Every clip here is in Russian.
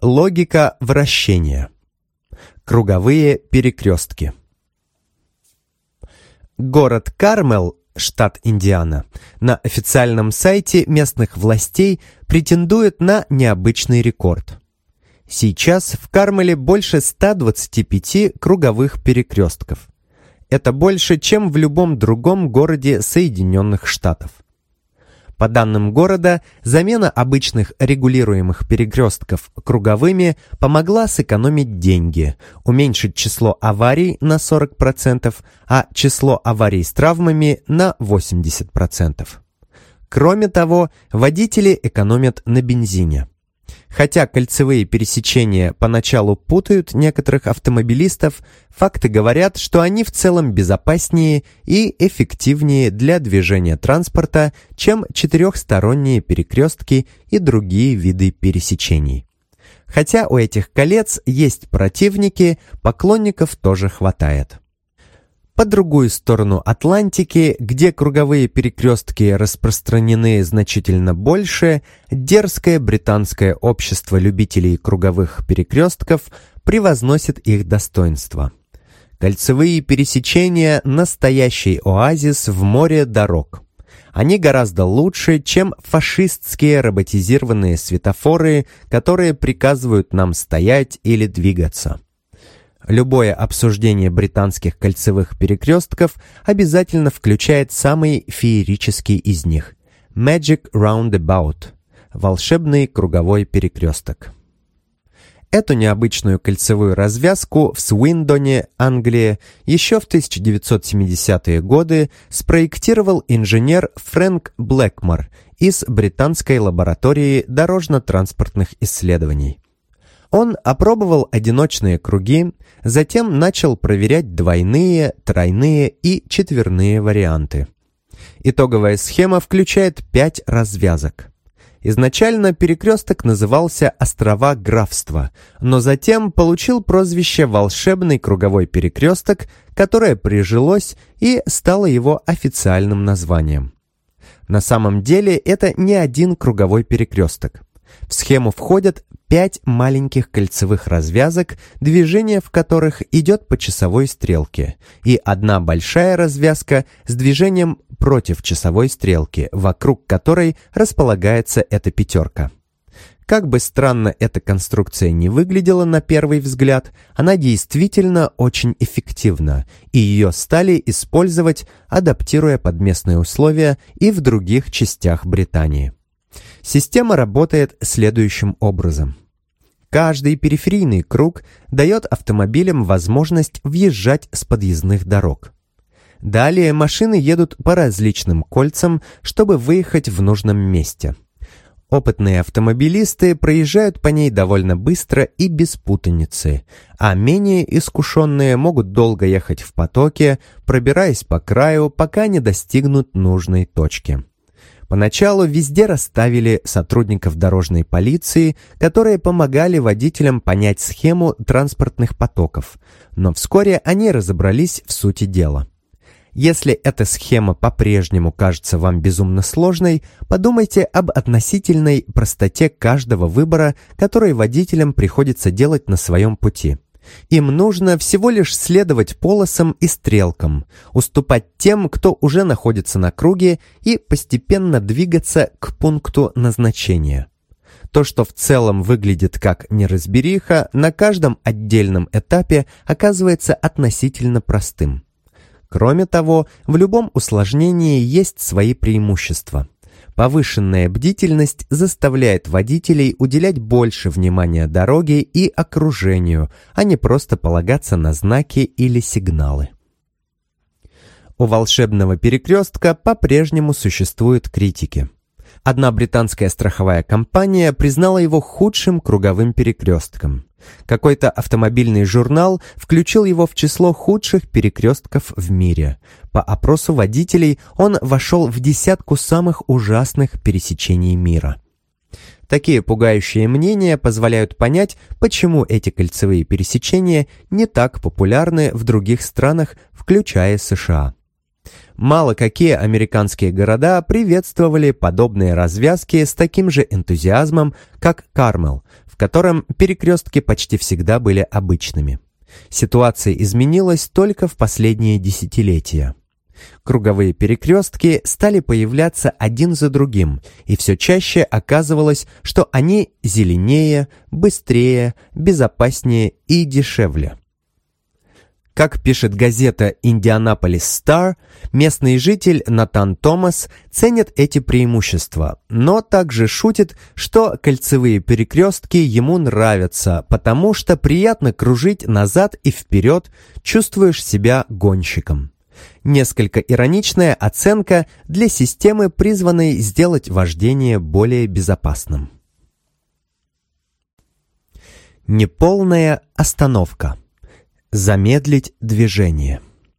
Логика вращения. Круговые перекрестки. Город Кармел, штат Индиана, на официальном сайте местных властей претендует на необычный рекорд. Сейчас в Кармеле больше 125 круговых перекрестков. Это больше, чем в любом другом городе Соединенных Штатов. По данным города, замена обычных регулируемых перекрестков круговыми помогла сэкономить деньги, уменьшить число аварий на 40%, а число аварий с травмами на 80%. Кроме того, водители экономят на бензине. Хотя кольцевые пересечения поначалу путают некоторых автомобилистов, факты говорят, что они в целом безопаснее и эффективнее для движения транспорта, чем четырехсторонние перекрестки и другие виды пересечений. Хотя у этих колец есть противники, поклонников тоже хватает. По другую сторону Атлантики, где круговые перекрестки распространены значительно больше, дерзкое британское общество любителей круговых перекрестков превозносит их достоинства. Кольцевые пересечения – настоящий оазис в море дорог. Они гораздо лучше, чем фашистские роботизированные светофоры, которые приказывают нам стоять или двигаться. Любое обсуждение британских кольцевых перекрестков обязательно включает самый феерический из них – Magic Roundabout – волшебный круговой перекресток. Эту необычную кольцевую развязку в Свиндоне, Англия, еще в 1970-е годы спроектировал инженер Фрэнк Блэкмор из британской лаборатории дорожно-транспортных исследований. Он опробовал одиночные круги, затем начал проверять двойные, тройные и четверные варианты. Итоговая схема включает 5 развязок. Изначально перекресток назывался «Острова Графства», но затем получил прозвище «Волшебный круговой перекресток», которое прижилось и стало его официальным названием. На самом деле это не один круговой перекресток. В схему входят 5 маленьких кольцевых развязок, движение в которых идет по часовой стрелке, и одна большая развязка с движением против часовой стрелки, вокруг которой располагается эта пятерка. Как бы странно эта конструкция не выглядела на первый взгляд, она действительно очень эффективна, и ее стали использовать, адаптируя под местные условия и в других частях Британии. Система работает следующим образом. Каждый периферийный круг дает автомобилям возможность въезжать с подъездных дорог. Далее машины едут по различным кольцам, чтобы выехать в нужном месте. Опытные автомобилисты проезжают по ней довольно быстро и без путаницы, а менее искушенные могут долго ехать в потоке, пробираясь по краю, пока не достигнут нужной точки. Поначалу везде расставили сотрудников дорожной полиции, которые помогали водителям понять схему транспортных потоков, но вскоре они разобрались в сути дела. Если эта схема по-прежнему кажется вам безумно сложной, подумайте об относительной простоте каждого выбора, который водителям приходится делать на своем пути. Им нужно всего лишь следовать полосам и стрелкам, уступать тем, кто уже находится на круге, и постепенно двигаться к пункту назначения. То, что в целом выглядит как неразбериха, на каждом отдельном этапе оказывается относительно простым. Кроме того, в любом усложнении есть свои преимущества. Повышенная бдительность заставляет водителей уделять больше внимания дороге и окружению, а не просто полагаться на знаки или сигналы. У волшебного перекрестка по-прежнему существуют критики. Одна британская страховая компания признала его худшим круговым перекрестком. Какой-то автомобильный журнал включил его в число худших перекрестков в мире. По опросу водителей он вошел в десятку самых ужасных пересечений мира. Такие пугающие мнения позволяют понять, почему эти кольцевые пересечения не так популярны в других странах, включая США. Мало какие американские города приветствовали подобные развязки с таким же энтузиазмом, как Кармел, в котором перекрестки почти всегда были обычными. Ситуация изменилась только в последние десятилетия. Круговые перекрестки стали появляться один за другим, и все чаще оказывалось, что они зеленее, быстрее, безопаснее и дешевле. Как пишет газета «Индианаполис Стар», местный житель Натан Томас ценит эти преимущества, но также шутит, что кольцевые перекрестки ему нравятся, потому что приятно кружить назад и вперед, чувствуешь себя гонщиком. Несколько ироничная оценка для системы, призванной сделать вождение более безопасным. Неполная остановка. Замедлить движение.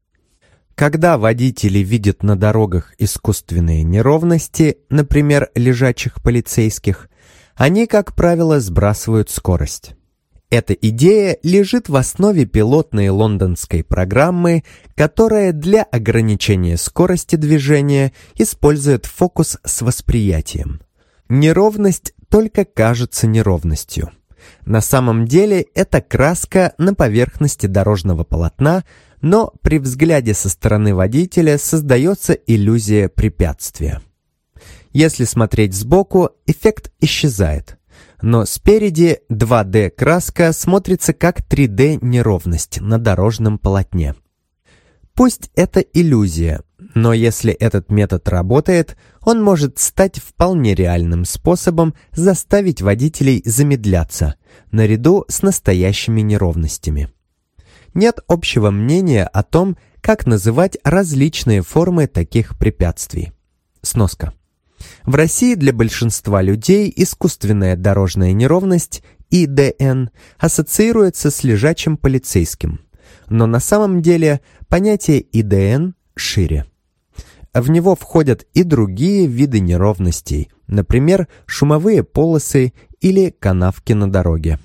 Когда водители видят на дорогах искусственные неровности, например, лежачих полицейских, они, как правило, сбрасывают скорость. Эта идея лежит в основе пилотной лондонской программы, которая для ограничения скорости движения использует фокус с восприятием. Неровность только кажется неровностью. На самом деле это краска на поверхности дорожного полотна, но при взгляде со стороны водителя создается иллюзия препятствия. Если смотреть сбоку, эффект исчезает. Но спереди 2D-краска смотрится как 3D-неровность на дорожном полотне. Пусть это иллюзия, но если этот метод работает, он может стать вполне реальным способом заставить водителей замедляться, наряду с настоящими неровностями. Нет общего мнения о том, как называть различные формы таких препятствий. Сноска. В России для большинства людей искусственная дорожная неровность, ИДН, ассоциируется с лежачим полицейским. Но на самом деле понятие ИДН шире. В него входят и другие виды неровностей, например, шумовые полосы или канавки на дороге.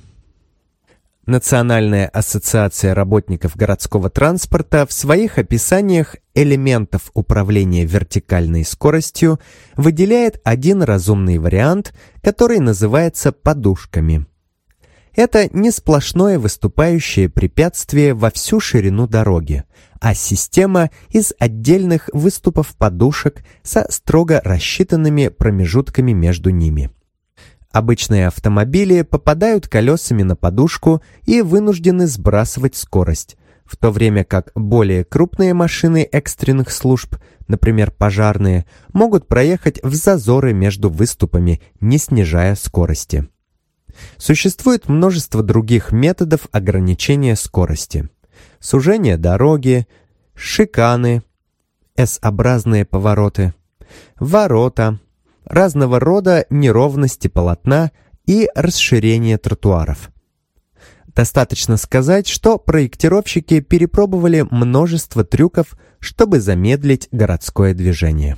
Национальная ассоциация работников городского транспорта в своих описаниях элементов управления вертикальной скоростью выделяет один разумный вариант, который называется подушками. Это не сплошное выступающее препятствие во всю ширину дороги, а система из отдельных выступов подушек со строго рассчитанными промежутками между ними. Обычные автомобили попадают колесами на подушку и вынуждены сбрасывать скорость, в то время как более крупные машины экстренных служб, например, пожарные, могут проехать в зазоры между выступами, не снижая скорости. Существует множество других методов ограничения скорости. Сужение дороги, шиканы, S-образные повороты, ворота, разного рода неровности полотна и расширение тротуаров. Достаточно сказать, что проектировщики перепробовали множество трюков, чтобы замедлить городское движение.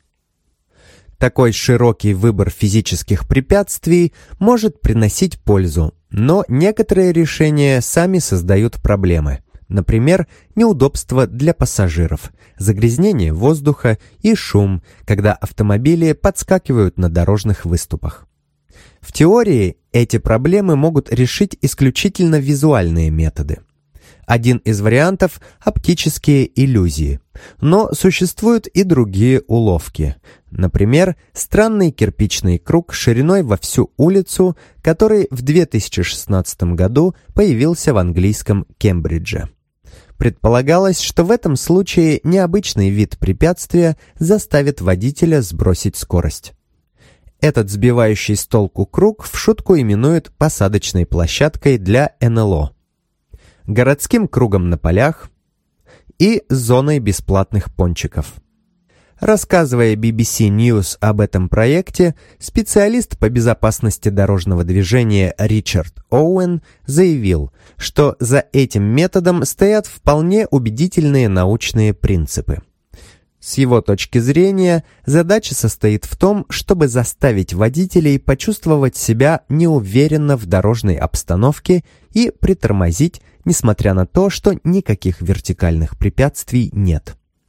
Такой широкий выбор физических препятствий может приносить пользу, но некоторые решения сами создают проблемы. Например, неудобства для пассажиров, загрязнение воздуха и шум, когда автомобили подскакивают на дорожных выступах. В теории эти проблемы могут решить исключительно визуальные методы. Один из вариантов – оптические иллюзии. Но существуют и другие уловки. Например, странный кирпичный круг шириной во всю улицу, который в 2016 году появился в английском Кембридже. Предполагалось, что в этом случае необычный вид препятствия заставит водителя сбросить скорость. Этот сбивающий с толку круг в шутку именуют посадочной площадкой для НЛО, городским кругом на полях и зоной бесплатных пончиков. Рассказывая BBC News об этом проекте, специалист по безопасности дорожного движения Ричард Оуэн заявил, что за этим методом стоят вполне убедительные научные принципы. С его точки зрения, задача состоит в том, чтобы заставить водителей почувствовать себя неуверенно в дорожной обстановке и притормозить, несмотря на то, что никаких вертикальных препятствий нет.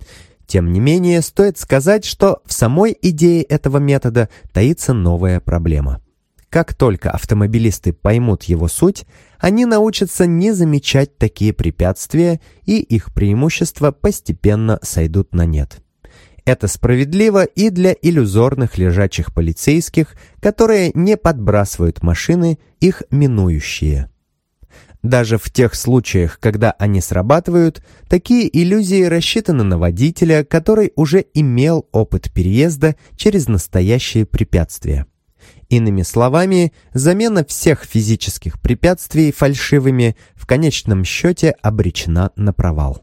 Тем не менее, стоит сказать, что в самой идее этого метода таится новая проблема. Как только автомобилисты поймут его суть, они научатся не замечать такие препятствия, и их преимущества постепенно сойдут на нет. Это справедливо и для иллюзорных лежачих полицейских, которые не подбрасывают машины, их минующие. Даже в тех случаях, когда они срабатывают, такие иллюзии рассчитаны на водителя, который уже имел опыт переезда через настоящие препятствия. Иными словами, замена всех физических препятствий фальшивыми в конечном счете обречена на провал.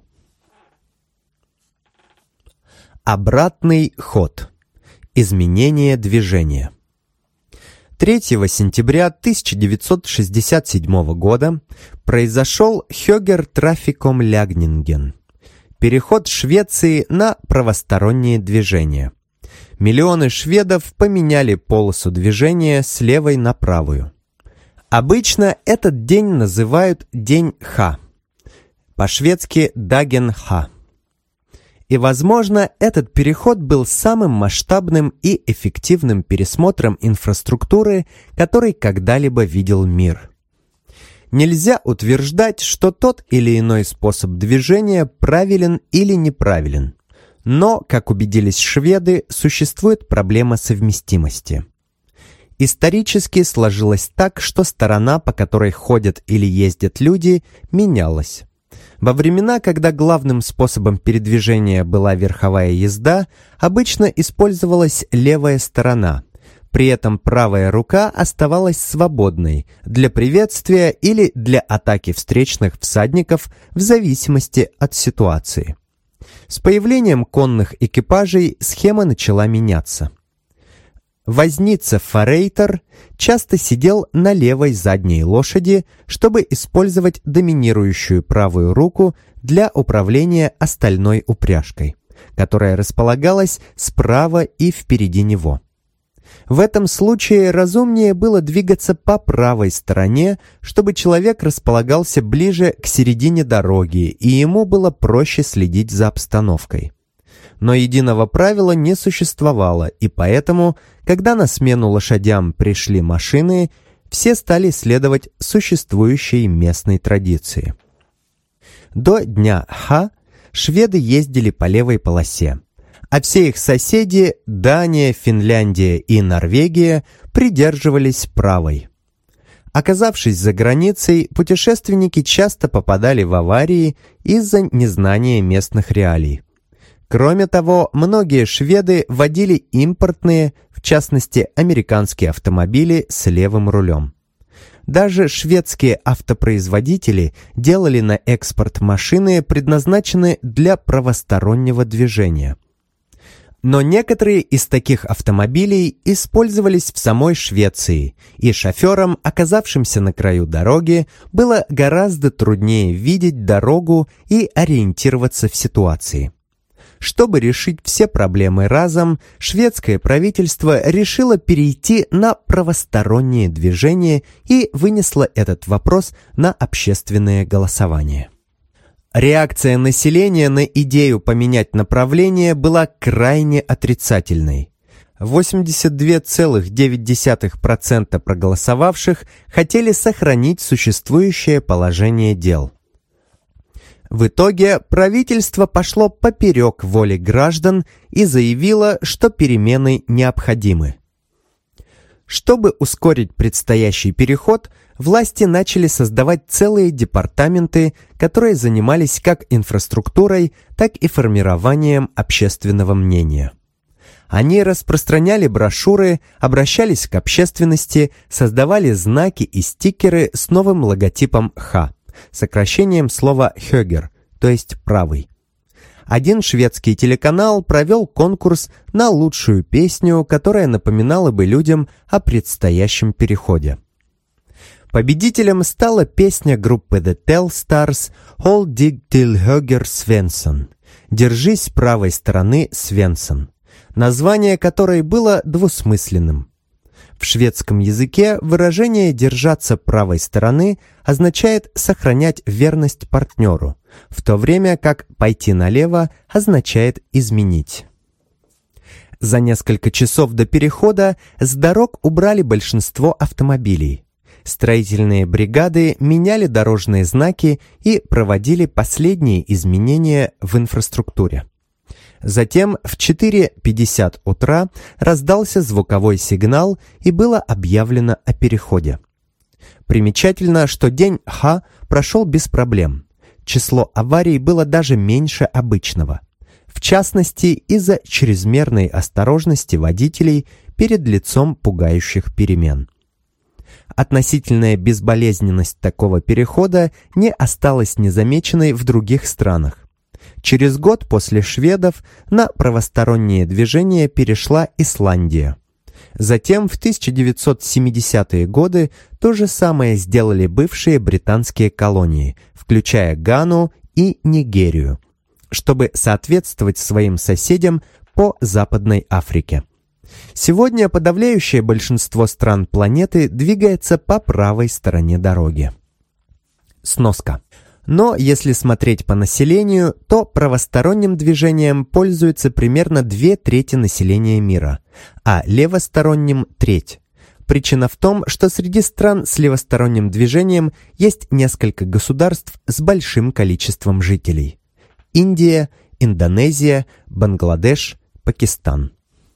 Обратный ход. Изменение движения. 3 сентября 1967 года произошел Högertrafikomläggningen – переход Швеции на правостороннее движение. Миллионы шведов поменяли полосу движения с левой на правую. Обычно этот день называют День Ха, по-шведски Dagen Ха. И, возможно, этот переход был самым масштабным и эффективным пересмотром инфраструктуры, который когда-либо видел мир. Нельзя утверждать, что тот или иной способ движения правилен или неправилен. Но, как убедились шведы, существует проблема совместимости. Исторически сложилось так, что сторона, по которой ходят или ездят люди, менялась. Во времена, когда главным способом передвижения была верховая езда, обычно использовалась левая сторона. При этом правая рука оставалась свободной для приветствия или для атаки встречных всадников в зависимости от ситуации. С появлением конных экипажей схема начала меняться. Возница-форейтер часто сидел на левой задней лошади, чтобы использовать доминирующую правую руку для управления остальной упряжкой, которая располагалась справа и впереди него. В этом случае разумнее было двигаться по правой стороне, чтобы человек располагался ближе к середине дороги, и ему было проще следить за обстановкой. Но единого правила не существовало, и поэтому, когда на смену лошадям пришли машины, все стали следовать существующей местной традиции. До дня Ха шведы ездили по левой полосе, а все их соседи, Дания, Финляндия и Норвегия, придерживались правой. Оказавшись за границей, путешественники часто попадали в аварии из-за незнания местных реалий. Кроме того, многие шведы водили импортные, в частности, американские автомобили с левым рулем. Даже шведские автопроизводители делали на экспорт машины, предназначенные для правостороннего движения. Но некоторые из таких автомобилей использовались в самой Швеции, и шоферам, оказавшимся на краю дороги, было гораздо труднее видеть дорогу и ориентироваться в ситуации. Чтобы решить все проблемы разом, шведское правительство решило перейти на правостороннее движение и вынесло этот вопрос на общественное голосование. Реакция населения на идею поменять направление была крайне отрицательной. 82,9% проголосовавших хотели сохранить существующее положение дел. В итоге правительство пошло поперек воли граждан и заявило, что перемены необходимы. Чтобы ускорить предстоящий переход, власти начали создавать целые департаменты, которые занимались как инфраструктурой, так и формированием общественного мнения. Они распространяли брошюры, обращались к общественности, создавали знаки и стикеры с новым логотипом «Ха», сокращением слова «Höger», то есть «правый». Один шведский телеканал провел конкурс на лучшую песню, которая напоминала бы людям о предстоящем переходе. Победителем стала песня группы The Telstar «Hold dig till höger Svensson» «Держись правой стороны, Свенсон», название которой было двусмысленным. В шведском языке выражение «держаться правой стороны» означает сохранять верность партнеру, в то время как «пойти налево» означает «изменить». За несколько часов до перехода с дорог убрали большинство автомобилей. Строительные бригады меняли дорожные знаки и проводили последние изменения в инфраструктуре. Затем в 4:50 утра раздался звуковой сигнал и было объявлено о переходе. Примечательно, что день Х прошел без проблем. Число аварий было даже меньше обычного. В частности, из-за чрезмерной осторожности водителей перед лицом пугающих перемен. Относительная безболезненность такого перехода не осталась незамеченной в других странах. Через год после шведов на правостороннее движение перешла Исландия. Затем в 1970-е годы то же самое сделали бывшие британские колонии, включая Гану и Нигерию, чтобы соответствовать своим соседям по Западной Африке. Сегодня подавляющее большинство стран планеты двигается по правой стороне дороги. Сноска. Но если смотреть по населению, то правосторонним движением пользуется примерно 2/3 населения мира, а левосторонним – треть. Причина в том, что среди стран с левосторонним движением есть несколько государств с большим количеством жителей. Индия, Индонезия, Бангладеш, Пакистан.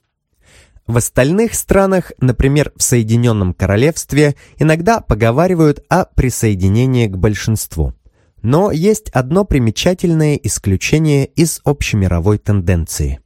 В остальных странах, например, в Соединенном Королевстве, иногда поговаривают о присоединении к большинству. Но есть одно примечательное исключение из общемировой тенденции.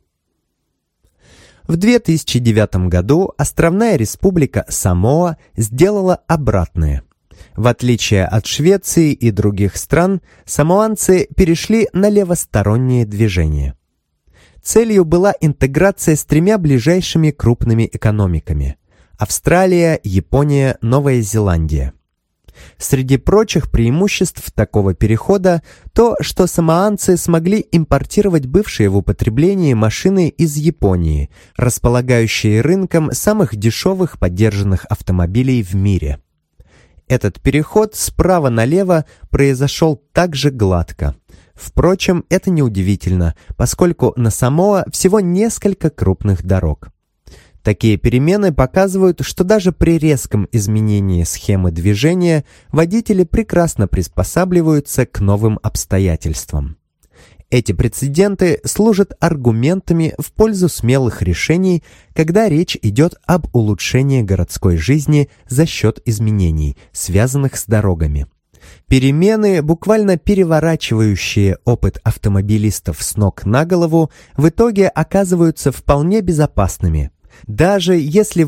В 2009 году островная республика Самоа сделала обратное. В отличие от Швеции и других стран, самоанцы перешли на левостороннее движение. Целью была интеграция с 3 ближайшими крупными экономиками – Австралия, Япония, Новая Зеландия. Среди прочих преимуществ такого перехода то, что самоанцы смогли импортировать бывшие в употреблении машины из Японии, располагающие рынком самых дешевых подержанных автомобилей в мире. Этот переход справа налево произошел так же гладко. Впрочем, это неудивительно, поскольку на Самоа всего несколько крупных дорог. Такие перемены показывают, что даже при резком изменении схемы движения водители прекрасно приспосабливаются к новым обстоятельствам. Эти прецеденты служат аргументами в пользу смелых решений, когда речь идет об улучшении городской жизни за счет изменений, связанных с дорогами. Перемены, буквально переворачивающие опыт автомобилистов с ног на голову, в итоге оказываются вполне безопасными. Даже если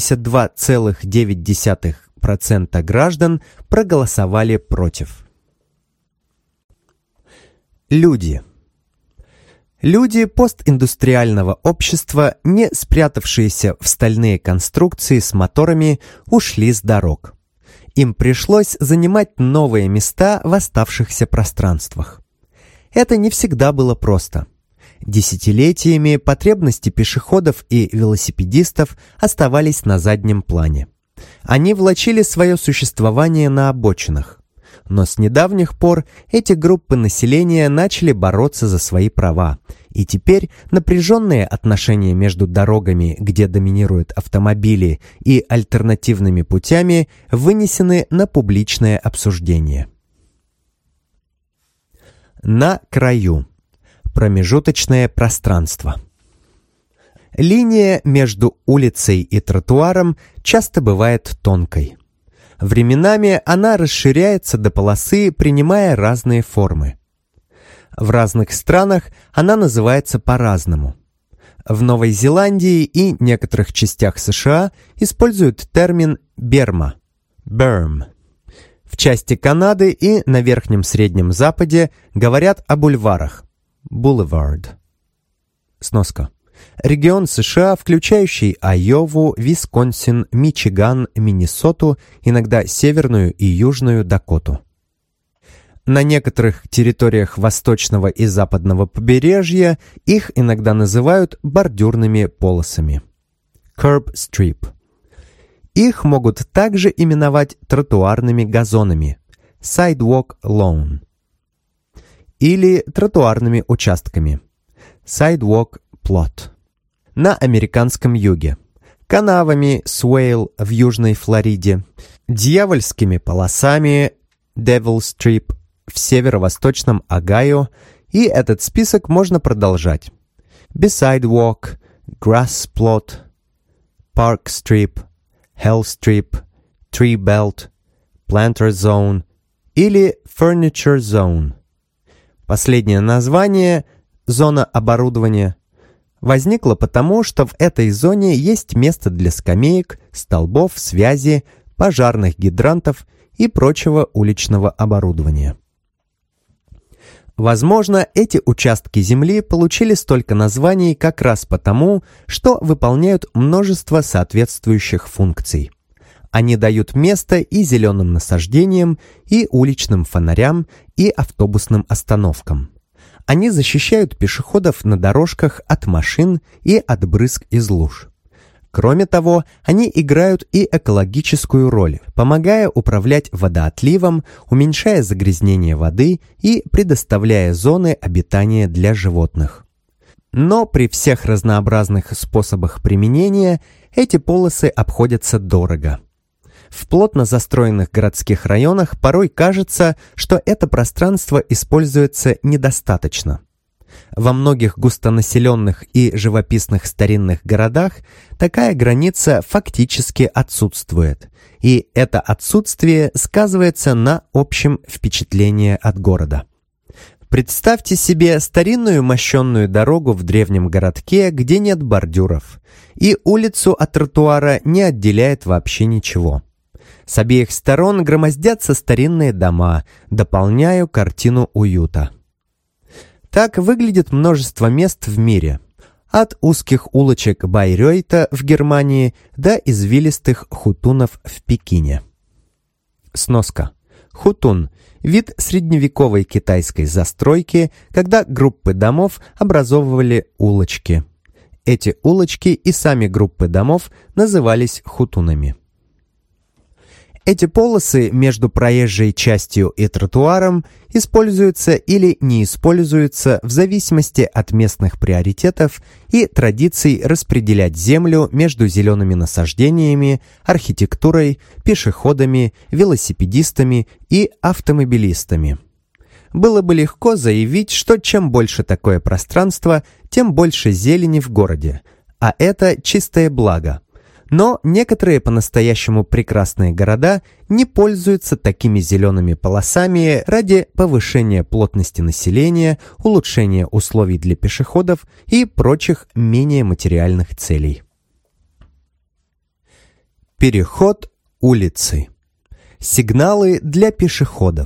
82,9% граждан проголосовали против. Люди. Люди постиндустриального общества, не спрятавшиеся в стальные конструкции с моторами, ушли с дорог. Им пришлось занимать новые места в оставшихся пространствах. Это не всегда было просто. Десятилетиями потребности пешеходов и велосипедистов оставались на заднем плане. Они влачили свое существование на обочинах. Но с недавних пор эти группы населения начали бороться за свои права, и теперь напряженные отношения между дорогами, где доминируют автомобили, и альтернативными путями вынесены на публичное обсуждение. На краю. Промежуточное пространство. Линия между улицей и тротуаром часто бывает тонкой. Временами она расширяется до полосы, принимая разные формы. В разных странах она называется по-разному. В Новой Зеландии и некоторых частях США используют термин «берма» – «berm». В части Канады и на Верхнем Среднем Западе говорят о бульварах – «boulevard». Сноска. Регион США, включающий Айову, Висконсин, Мичиган, Миннесоту, иногда Северную и Южную Дакоту. На некоторых территориях восточного и западного побережья их иногда называют бордюрными полосами. Curb strip. Их могут также именовать тротуарными газонами (sidewalk lawn) или тротуарными участками (sidewalk plot) на американском юге, канавами Swale в Южной Флориде, дьявольскими полосами Devil Strip в северо-восточном Огайо, и этот список можно продолжать. Beside Walk, Grass Plot, Park Strip, Hell Strip, Tree Belt, Planter Zone или Furniture Zone. Последнее название, зона оборудования, возникло потому, что в этой зоне есть место для скамеек, столбов, связи, пожарных гидрантов и прочего уличного оборудования. Возможно, эти участки земли получили столько названий как раз потому, что выполняют множество соответствующих функций. Они дают место и зеленым насаждениям, и уличным фонарям, и автобусным остановкам. Они защищают пешеходов на дорожках от машин и от брызг из луж. Кроме того, они играют и экологическую роль, помогая управлять водоотливом, уменьшая загрязнение воды и предоставляя зоны обитания для животных. Но при всех разнообразных способах применения эти полосы обходятся дорого. В плотно застроенных городских районах порой кажется, что это пространство используется недостаточно. Во многих густонаселенных и живописных старинных городах такая граница фактически отсутствует, и это отсутствие сказывается на общем впечатлении от города. Представьте себе старинную мощенную дорогу в древнем городке, где нет бордюров, и улицу от тротуара не отделяет вообще ничего. С обеих сторон громоздятся старинные дома, дополняя картину уюта. Так выглядит множество мест в мире, от узких улочек Байрeuта в Германии до извилистых хутунов в Пекине. Сноска. Хутун – вид средневековой китайской застройки, когда группы домов образовывали улочки. Эти улочки и сами группы домов назывались хутунами. Эти полосы между проезжей частью и тротуаром используются или не используются в зависимости от местных приоритетов и традиций распределять землю между зелеными насаждениями, архитектурой, пешеходами, велосипедистами и автомобилистами. Было бы легко заявить, что чем больше такое пространство, тем больше зелени в городе, а это чистое благо. Но некоторые по-настоящему прекрасные города не пользуются такими зелеными полосами ради повышения плотности населения, улучшения условий для пешеходов и прочих менее материальных целей. Переход улицы. Сигналы для пешеходов.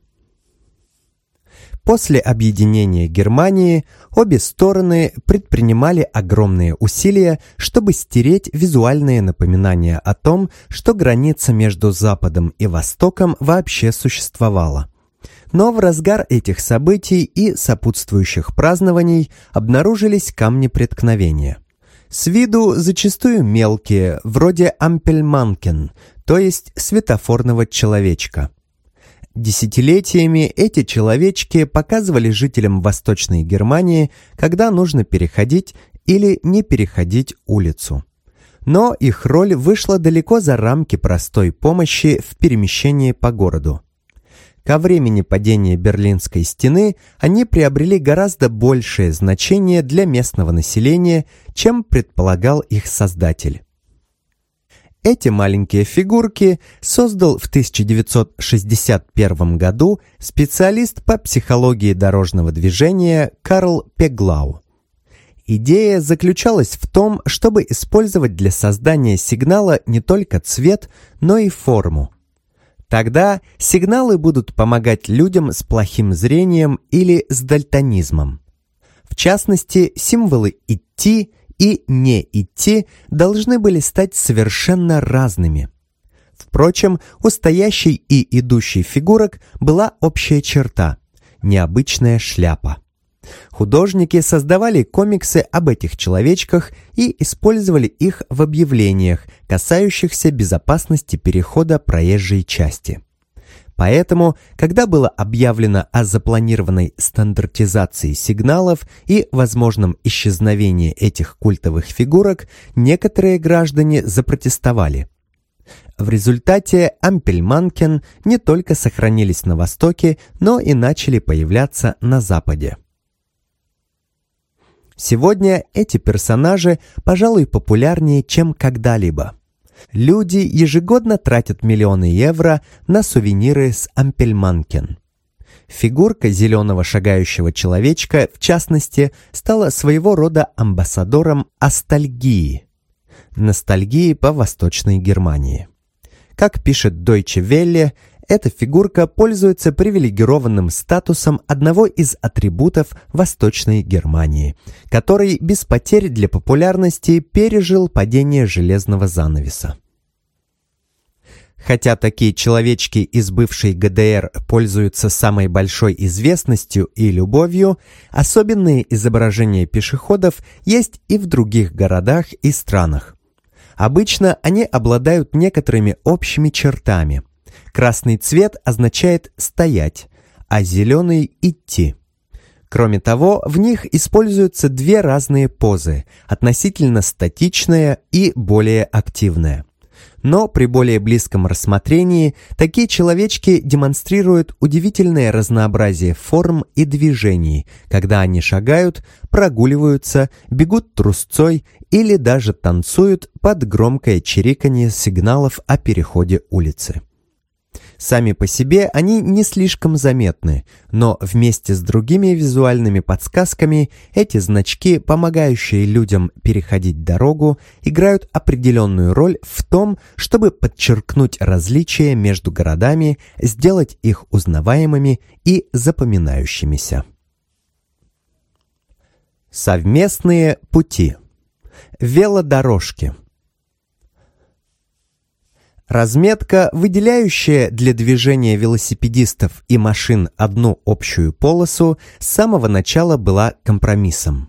После объединения Германии обе стороны предпринимали огромные усилия, чтобы стереть визуальные напоминания о том, что граница между Западом и Востоком вообще существовала. Но в разгар этих событий и сопутствующих празднований обнаружились камни преткновения. С виду зачастую мелкие, вроде ампельманкен, то есть светофорного человечка. Десятилетиями эти человечки показывали жителям Восточной Германии, когда нужно переходить или не переходить улицу. Но их роль вышла далеко за рамки простой помощи в перемещении по городу. Ко времени падения Берлинской стены они приобрели гораздо большее значение для местного населения, чем предполагал их создатель. Эти маленькие фигурки создал в 1961 году специалист по психологии дорожного движения Карл Пеглау. Идея заключалась в том, чтобы использовать для создания сигнала не только цвет, но и форму. Тогда сигналы будут помогать людям с плохим зрением или с дальтонизмом. В частности, символы «идти» и «не идти» должны были стать совершенно разными. Впрочем, у стоящей и идущей фигурок была общая черта – необычная шляпа. Художники создавали комиксы об этих человечках и использовали их в объявлениях, касающихся безопасности перехода проезжей части. Поэтому, когда было объявлено о запланированной стандартизации сигналов и возможном исчезновении этих культовых фигурок, некоторые граждане запротестовали. В результате ампельманкен не только сохранились на Востоке, но и начали появляться на Западе. Сегодня эти персонажи, пожалуй, популярнее, чем когда-либо. Люди ежегодно тратят миллионы евро на сувениры с ампельманкен. Фигурка зеленого шагающего человечка, в частности, стала своего рода амбассадором ностальгии по Восточной Германии. Как пишет Deutsche Welle, эта фигурка пользуется привилегированным статусом одного из атрибутов Восточной Германии, который без потерь для популярности пережил падение железного занавеса. Хотя такие человечки из бывшей ГДР пользуются самой большой известностью и любовью, особенные изображения пешеходов есть и в других городах и странах. Обычно они обладают некоторыми общими чертами. Красный цвет означает «стоять», а зеленый – «идти». Кроме того, в них используются две разные позы – относительно статичная и более активная. Но при более близком рассмотрении такие человечки демонстрируют удивительное разнообразие форм и движений, когда они шагают, прогуливаются, бегут трусцой или даже танцуют под громкое чириканье сигналов о переходе улицы. Сами по себе они не слишком заметны, но вместе с другими визуальными подсказками эти значки, помогающие людям переходить дорогу, играют определенную роль в том, чтобы подчеркнуть различия между городами, сделать их узнаваемыми и запоминающимися. Совместные пути. Велодорожки. Разметка, выделяющая для движения велосипедистов и машин одну общую полосу, с самого начала была компромиссом.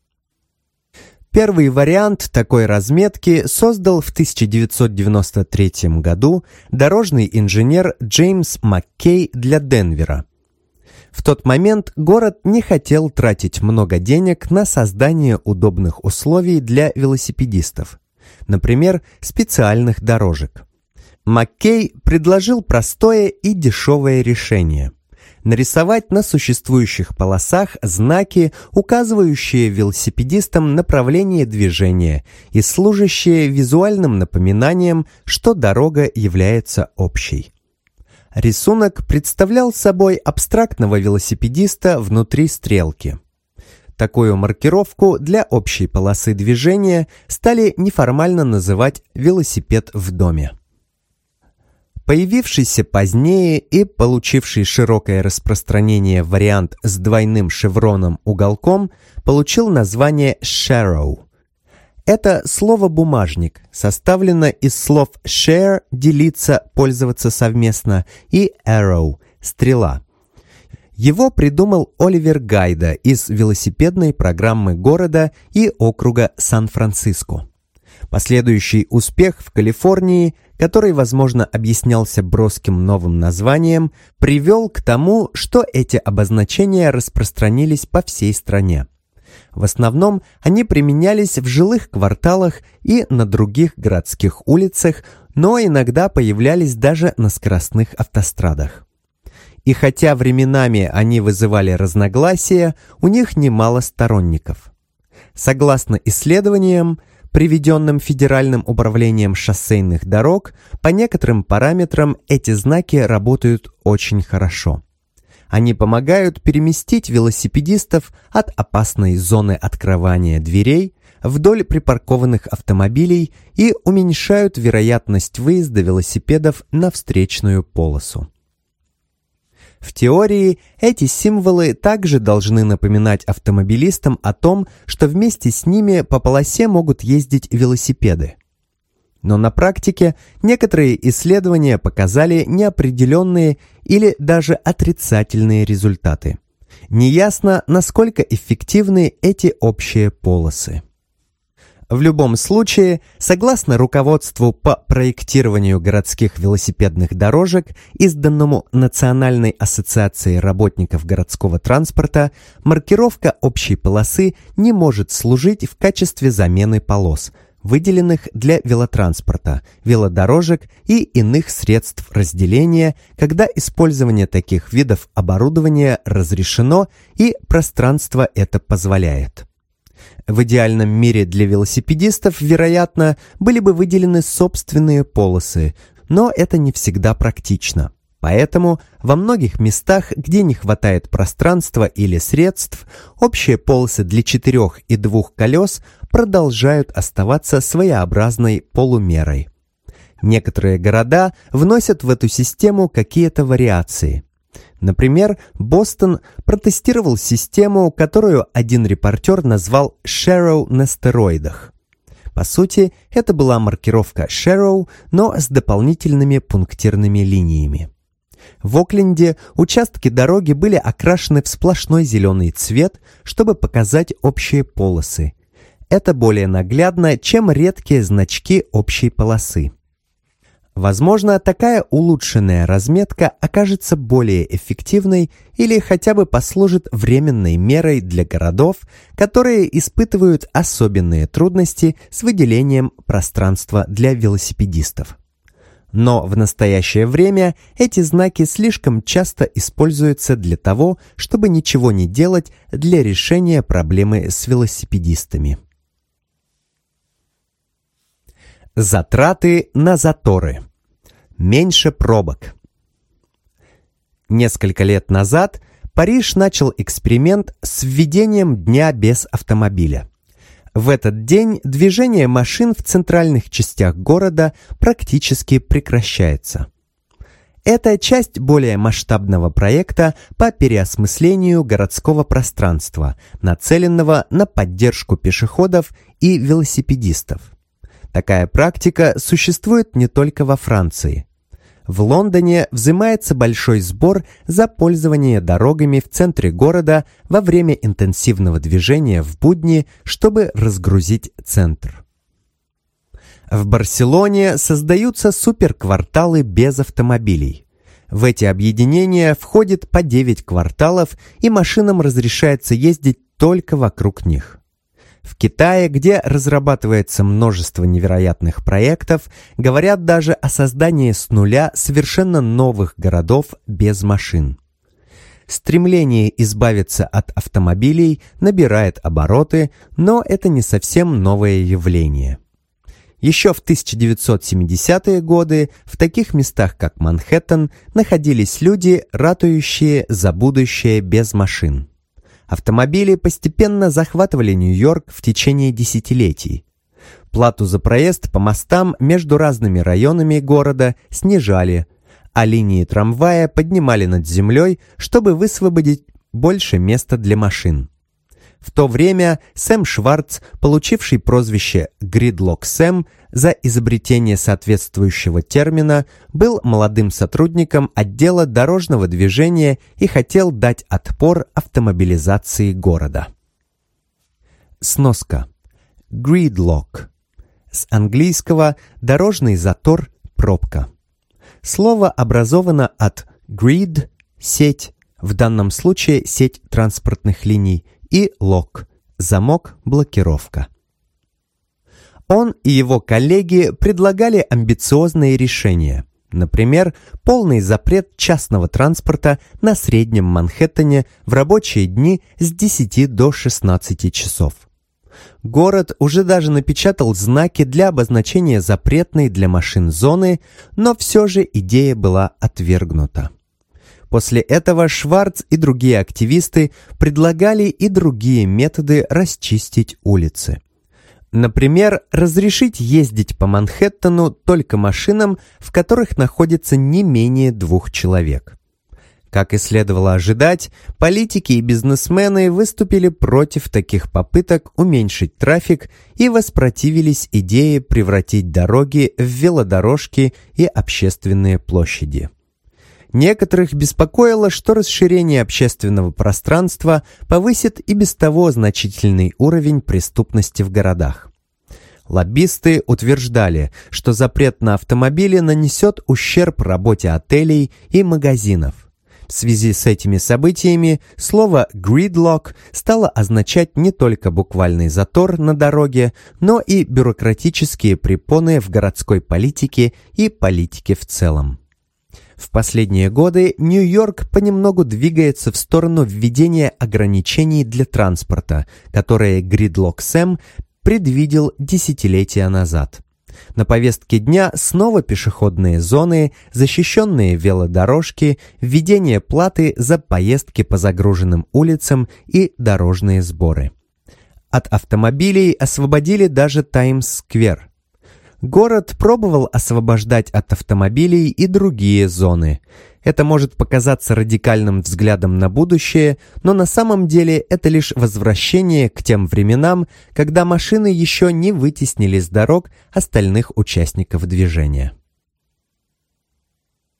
Первый вариант такой разметки создал в 1993 году дорожный инженер Джеймс Маккей для Денвера. В тот момент город не хотел тратить много денег на создание удобных условий для велосипедистов, например, специальных дорожек. Маккей предложил простое и дешевое решение – нарисовать на существующих полосах знаки, указывающие велосипедистам направление движения и служащие визуальным напоминанием, что дорога является общей. Рисунок представлял собой абстрактного велосипедиста внутри стрелки. Такую маркировку для общей полосы движения стали неформально называть «велосипед в доме». Появившийся позднее и получивший широкое распространение вариант с двойным шевроном-уголком получил название «Sharrow». Это слово «бумажник» составлено из слов «share» – «делиться», «пользоваться совместно» и «arrow» – «стрела». Его придумал Оливер Гайда из велосипедной программы города и округа Сан-Франциско. Последующий успех в Калифорнии, который, возможно, объяснялся броским новым названием, привел к тому, что эти обозначения распространились по всей стране. В основном они применялись в жилых кварталах и на других городских улицах, но иногда появлялись даже на скоростных автострадах. И хотя временами они вызывали разногласия, у них немало сторонников. Согласно исследованиям, приведенным Федеральным управлением шоссейных дорог, по некоторым параметрам эти знаки работают очень хорошо. Они помогают переместить велосипедистов от опасной зоны открывания дверей вдоль припаркованных автомобилей и уменьшают вероятность выезда велосипедов на встречную полосу. В теории эти символы также должны напоминать автомобилистам о том, что вместе с ними по полосе могут ездить велосипеды. Но на практике некоторые исследования показали неопределенные или даже отрицательные результаты. Неясно, насколько эффективны эти общие полосы. В любом случае, согласно руководству по проектированию городских велосипедных дорожек, изданному Национальной ассоциацией работников городского транспорта, маркировка общей полосы не может служить в качестве замены полос, выделенных для велотранспорта, велодорожек и иных средств разделения, когда использование таких видов оборудования разрешено и пространство это позволяет. В идеальном мире для велосипедистов, вероятно, были бы выделены собственные полосы, но это не всегда практично. Поэтому во многих местах, где не хватает пространства или средств, общие полосы для 4 и 2 колес продолжают оставаться своеобразной полумерой. Некоторые города вносят в эту систему какие-то вариации. Например, Бостон протестировал систему, которую один репортер назвал «Sharrow на стероидах». По сути, это была маркировка Sharrow, но с дополнительными пунктирными линиями. В Окленде участки дороги были окрашены в сплошной зеленый цвет, чтобы показать общие полосы. Это более наглядно, чем редкие значки общей полосы. Возможно, такая улучшенная разметка окажется более эффективной или хотя бы послужит временной мерой для городов, которые испытывают особенные трудности с выделением пространства для велосипедистов. Но в настоящее время эти знаки слишком часто используются для того, чтобы ничего не делать для решения проблемы с велосипедистами. Затраты на заторы. Меньше пробок. Несколько лет назад Париж начал эксперимент с введением дня без автомобиля. В этот день движение машин в центральных частях города практически прекращается. Это часть более масштабного проекта по переосмыслению городского пространства, нацеленного на поддержку пешеходов и велосипедистов. Такая практика существует не только во Франции. В Лондоне взимается большой сбор за пользование дорогами в центре города во время интенсивного движения в будни, чтобы разгрузить центр. В Барселоне создаются суперкварталы без автомобилей. В эти объединения входит по 9 кварталов, и машинам разрешается ездить только вокруг них. В Китае, где разрабатывается множество невероятных проектов, говорят даже о создании с нуля совершенно новых городов без машин. Стремление избавиться от автомобилей набирает обороты, но это не совсем новое явление. Еще в 1970-е годы в таких местах, как Манхэттен, находились люди, ратующие за будущее без машин. Автомобили постепенно захватывали Нью-Йорк в течение десятилетий. Плату за проезд по мостам между разными районами города снижали, а линии трамвая поднимали над землей, чтобы высвободить больше места для машин. В то время Сэм Шварц, получивший прозвище «Гридлок Сэм» за изобретение соответствующего термина, был молодым сотрудником отдела дорожного движения и хотел дать отпор автомобилизации города. Сноска. Gridlock. С английского «дорожный затор», «пробка». Слово образовано от grid – сеть, в данном случае сеть транспортных линий, и lock – замок, блокировка. Он и его коллеги предлагали амбициозные решения. Например, полный запрет частного транспорта на Среднем Манхэттене в рабочие дни с 10 до 16 часов. Город уже даже напечатал знаки для обозначения запретной для машин зоны, но все же идея была отвергнута. После этого Шварц и другие активисты предлагали и другие методы расчистить улицы. Например, разрешить ездить по Манхэттену только машинам, в которых находится не менее 2 человек. Как и следовало ожидать, политики и бизнесмены выступили против таких попыток уменьшить трафик и воспротивились идее превратить дороги в велодорожки и общественные площади. Некоторых беспокоило, что расширение общественного пространства повысит и без того значительный уровень преступности в городах. Лоббисты утверждали, что запрет на автомобили нанесет ущерб работе отелей и магазинов. В связи с этими событиями слово «gridlock» стало означать не только буквальный затор на дороге, но и бюрократические препоны в городской политике и политике в целом. В последние годы Нью-Йорк понемногу двигается в сторону введения ограничений для транспорта, которые Gridlock Сэм предвидел десятилетия назад. На повестке дня снова пешеходные зоны, защищенные велодорожки, введение платы за поездки по загруженным улицам и дорожные сборы. От автомобилей освободили даже Таймс-сквер. Город пробовал освобождать от автомобилей и другие зоны. Это может показаться радикальным взглядом на будущее, но на самом деле это лишь возвращение к тем временам, когда машины еще не вытеснили с дорог остальных участников движения.